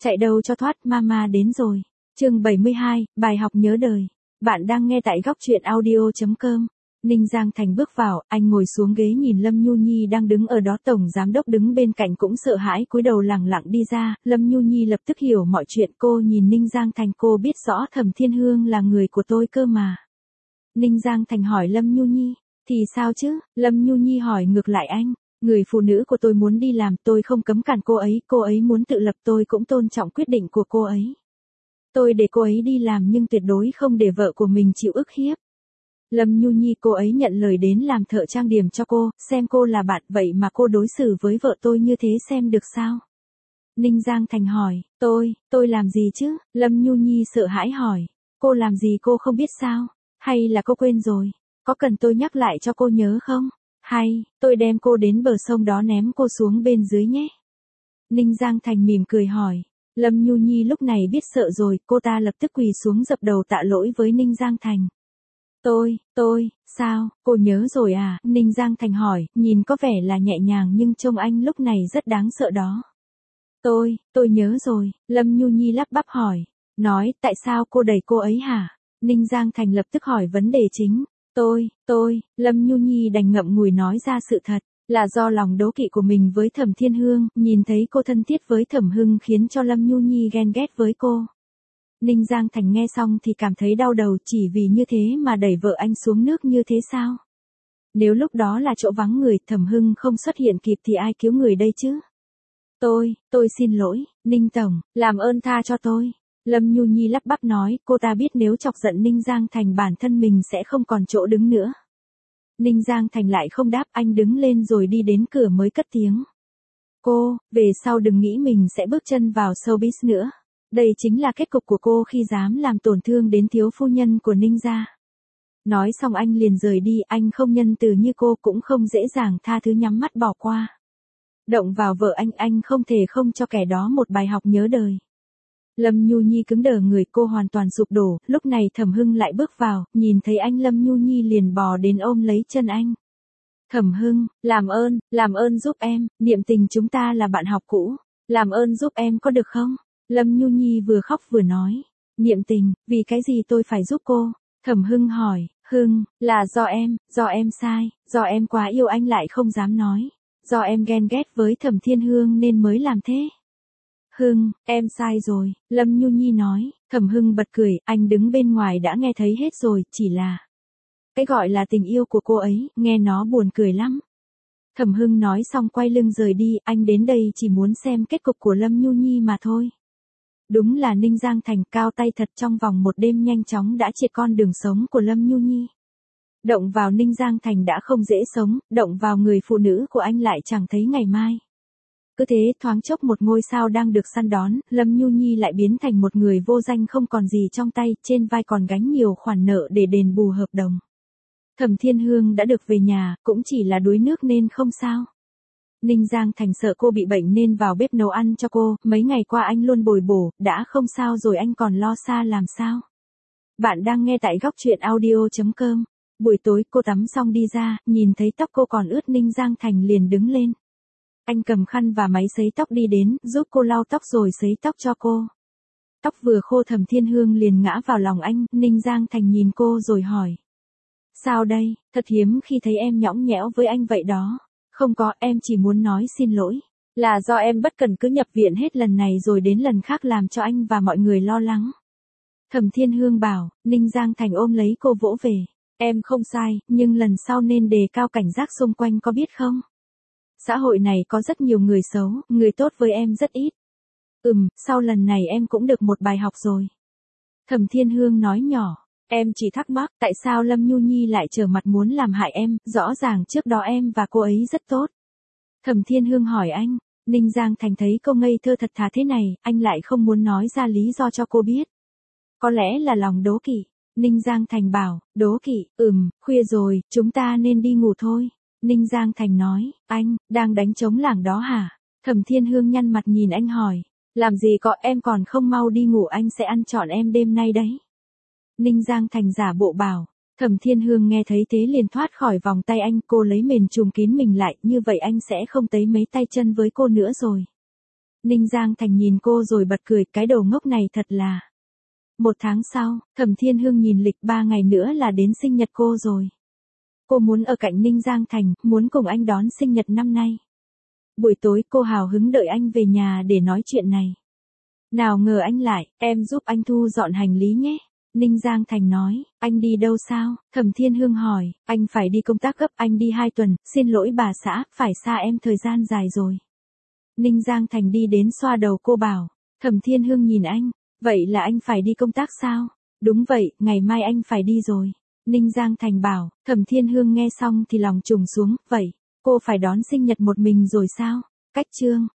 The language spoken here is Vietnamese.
Chạy đâu cho thoát, mama đến rồi. Chương 72, bài học nhớ đời. Bạn đang nghe tại góc truyện audio.com. Ninh Giang Thành bước vào, anh ngồi xuống ghế nhìn Lâm Nhu Nhi đang đứng ở đó, tổng giám đốc đứng bên cạnh cũng sợ hãi cúi đầu lẳng lặng đi ra. Lâm Nhu Nhi lập tức hiểu mọi chuyện, cô nhìn Ninh Giang Thành, cô biết rõ Thẩm Thiên Hương là người của tôi cơ mà. Ninh Giang Thành hỏi Lâm Nhu Nhi, thì sao chứ? Lâm Nhu Nhi hỏi ngược lại anh. Người phụ nữ của tôi muốn đi làm, tôi không cấm cản cô ấy muốn tự lập, tôi cũng tôn trọng quyết định của cô ấy. Tôi để cô ấy đi làm nhưng tuyệt đối không để vợ của mình chịu ức hiếp. Lâm Nhu Nhi, cô ấy nhận lời đến làm thợ trang điểm cho cô, xem cô là bạn, vậy mà cô đối xử với vợ tôi như thế xem được sao? Ninh Giang Thành hỏi, tôi làm gì chứ? Lâm Nhu Nhi sợ hãi hỏi, cô làm gì cô không biết sao? Hay là cô quên rồi? Có cần tôi nhắc lại cho cô nhớ không? Hay, tôi đem cô đến bờ sông đó ném cô xuống bên dưới nhé. Ninh Giang Thành mỉm cười hỏi. Lâm Nhu Nhi lúc này biết sợ rồi, cô ta lập tức quỳ xuống dập đầu tạ lỗi với Ninh Giang Thành. Sao, cô nhớ rồi à? Ninh Giang Thành hỏi, nhìn có vẻ là nhẹ nhàng nhưng trông anh lúc này rất đáng sợ đó. Tôi nhớ rồi, Lâm Nhu Nhi lắp bắp hỏi. Nói, tại sao cô đẩy cô ấy hả? Ninh Giang Thành lập tức hỏi vấn đề chính. Lâm Nhu Nhi đành ngậm ngùi nói ra sự thật, là do lòng đố kỵ của mình với Thẩm Thiên Hương, nhìn thấy cô thân thiết với Thẩm Hưng khiến cho Lâm Nhu Nhi ghen ghét với cô. Ninh Giang Thành nghe xong thì cảm thấy đau đầu, chỉ vì như thế mà đẩy vợ anh xuống nước như thế sao? Nếu lúc đó là chỗ vắng người, Thẩm Hưng không xuất hiện kịp thì ai cứu người đây chứ? Tôi xin lỗi, Ninh Tổng, làm ơn tha cho tôi. Lâm Nhu Nhi lắp bắp nói, cô ta biết nếu chọc giận Ninh Giang Thành bản thân mình sẽ không còn chỗ đứng nữa. Ninh Giang Thành lại không đáp, anh đứng lên rồi đi đến cửa mới cất tiếng. Cô, về sau đừng nghĩ mình sẽ bước chân vào showbiz nữa. Đây chính là kết cục của cô khi dám làm tổn thương đến thiếu phu nhân của Ninh gia. Nói xong anh liền rời đi, anh không nhân từ như cô cũng không dễ dàng tha thứ nhắm mắt bỏ qua. Động vào vợ anh không thể không cho kẻ đó một bài học nhớ đời. Lâm Nhu Nhi cứng đờ người, cô hoàn toàn sụp đổ, lúc này Thẩm Hưng lại bước vào, nhìn thấy anh Lâm Nhu Nhi liền bò đến ôm lấy chân anh. Thẩm Hưng, làm ơn giúp em, niệm tình chúng ta là bạn học cũ, làm ơn giúp em có được không? Lâm Nhu Nhi vừa khóc vừa nói, niệm tình, vì cái gì tôi phải giúp cô? Thẩm Hưng hỏi, Hưng, là do em sai, do em quá yêu anh lại không dám nói, do em ghen ghét với Thẩm Thiên Hương nên mới làm thế. Hưng, em sai rồi, Lâm Nhu Nhi nói. Thẩm Hưng bật cười, anh đứng bên ngoài đã nghe thấy hết rồi, chỉ là cái gọi là tình yêu của cô ấy, nghe nó buồn cười lắm. Thẩm Hưng nói xong quay lưng rời đi, anh đến đây chỉ muốn xem kết cục của Lâm Nhu Nhi mà thôi. Đúng là Ninh Giang Thành cao tay thật, trong vòng một đêm nhanh chóng đã triệt con đường sống của Lâm Nhu Nhi. Động vào Ninh Giang Thành đã không dễ sống, động vào người phụ nữ của anh lại chẳng thấy ngày mai. Cứ thế thoáng chốc một ngôi sao đang được săn đón, Lâm Nhu Nhi lại biến thành một người vô danh không còn gì trong tay, trên vai còn gánh nhiều khoản nợ để đền bù hợp đồng. Thẩm Thiên Hương đã được về nhà, cũng chỉ là đuối nước nên không sao. Ninh Giang Thành sợ cô bị bệnh nên vào bếp nấu ăn cho cô, mấy ngày qua anh luôn bồi bổ, đã không sao rồi anh còn lo xa làm sao. Bạn đang nghe tại góc truyện audio.com. Buổi tối cô tắm xong đi ra, nhìn thấy tóc cô còn ướt Ninh Giang Thành liền đứng lên. Anh cầm khăn và máy sấy tóc đi đến, giúp cô lau tóc rồi sấy tóc cho cô. Tóc vừa khô Thẩm Thiên Hương liền ngã vào lòng anh, Ninh Giang Thành nhìn cô rồi hỏi. Sao đây, thật hiếm khi thấy em nhõng nhẽo với anh vậy đó. Không có, em chỉ muốn nói xin lỗi. Là do em bất cần cứ nhập viện hết lần này rồi đến lần khác làm cho anh và mọi người lo lắng. Thẩm Thiên Hương bảo, Ninh Giang Thành ôm lấy cô vỗ về. Em không sai, nhưng lần sau nên đề cao cảnh giác xung quanh có biết không? Xã hội này có rất nhiều người xấu, người tốt với em rất ít. Sau lần này em cũng được một bài học rồi. Thẩm Thiên Hương nói nhỏ, em chỉ thắc mắc tại sao Lâm Nhu Nhi lại trở mặt muốn làm hại em, rõ ràng trước đó em và cô ấy rất tốt. Thẩm Thiên Hương hỏi anh, Ninh Giang Thành thấy cô ngây thơ thật thà thế này, anh lại không muốn nói ra lý do cho cô biết. Có lẽ là lòng đố kỵ. Ninh Giang Thành bảo, đố kỵ, khuya rồi, chúng ta nên đi ngủ thôi. Ninh Giang Thành nói, anh, đang đánh trống lảng đó hả? Thẩm Thiên Hương nhăn mặt nhìn anh hỏi, làm gì có, em còn không mau đi ngủ, anh sẽ ăn trọn em đêm nay đấy. Ninh Giang Thành giả bộ bảo, Thẩm Thiên Hương nghe thấy thế liền thoát khỏi vòng tay anh, cô lấy mền trùm kín mình lại, như vậy anh sẽ không thấy mấy tay chân với cô nữa rồi. Ninh Giang Thành nhìn cô rồi bật cười, cái đồ ngốc này thật là. 1 tháng sau, Thẩm Thiên Hương nhìn lịch 3 ngày nữa là đến sinh nhật cô rồi. Cô muốn ở cạnh Ninh Giang Thành, muốn cùng anh đón sinh nhật năm nay. Buổi tối cô hào hứng đợi anh về nhà để nói chuyện này. Nào ngờ anh lại, em giúp anh thu dọn hành lý nhé. Ninh Giang Thành nói, anh đi đâu sao? Thẩm Thiên Hương hỏi, anh phải đi công tác gấp, anh đi 2 tuần, xin lỗi bà xã, phải xa em thời gian dài rồi. Ninh Giang Thành đi đến xoa đầu cô bảo, Thẩm Thiên Hương nhìn anh, vậy là anh phải đi công tác sao? Đúng vậy, ngày mai anh phải đi rồi. Ninh Giang Thành bảo, Thẩm Thiên Hương nghe xong thì lòng trùng xuống, vậy, cô phải đón sinh nhật một mình rồi sao? Cách chương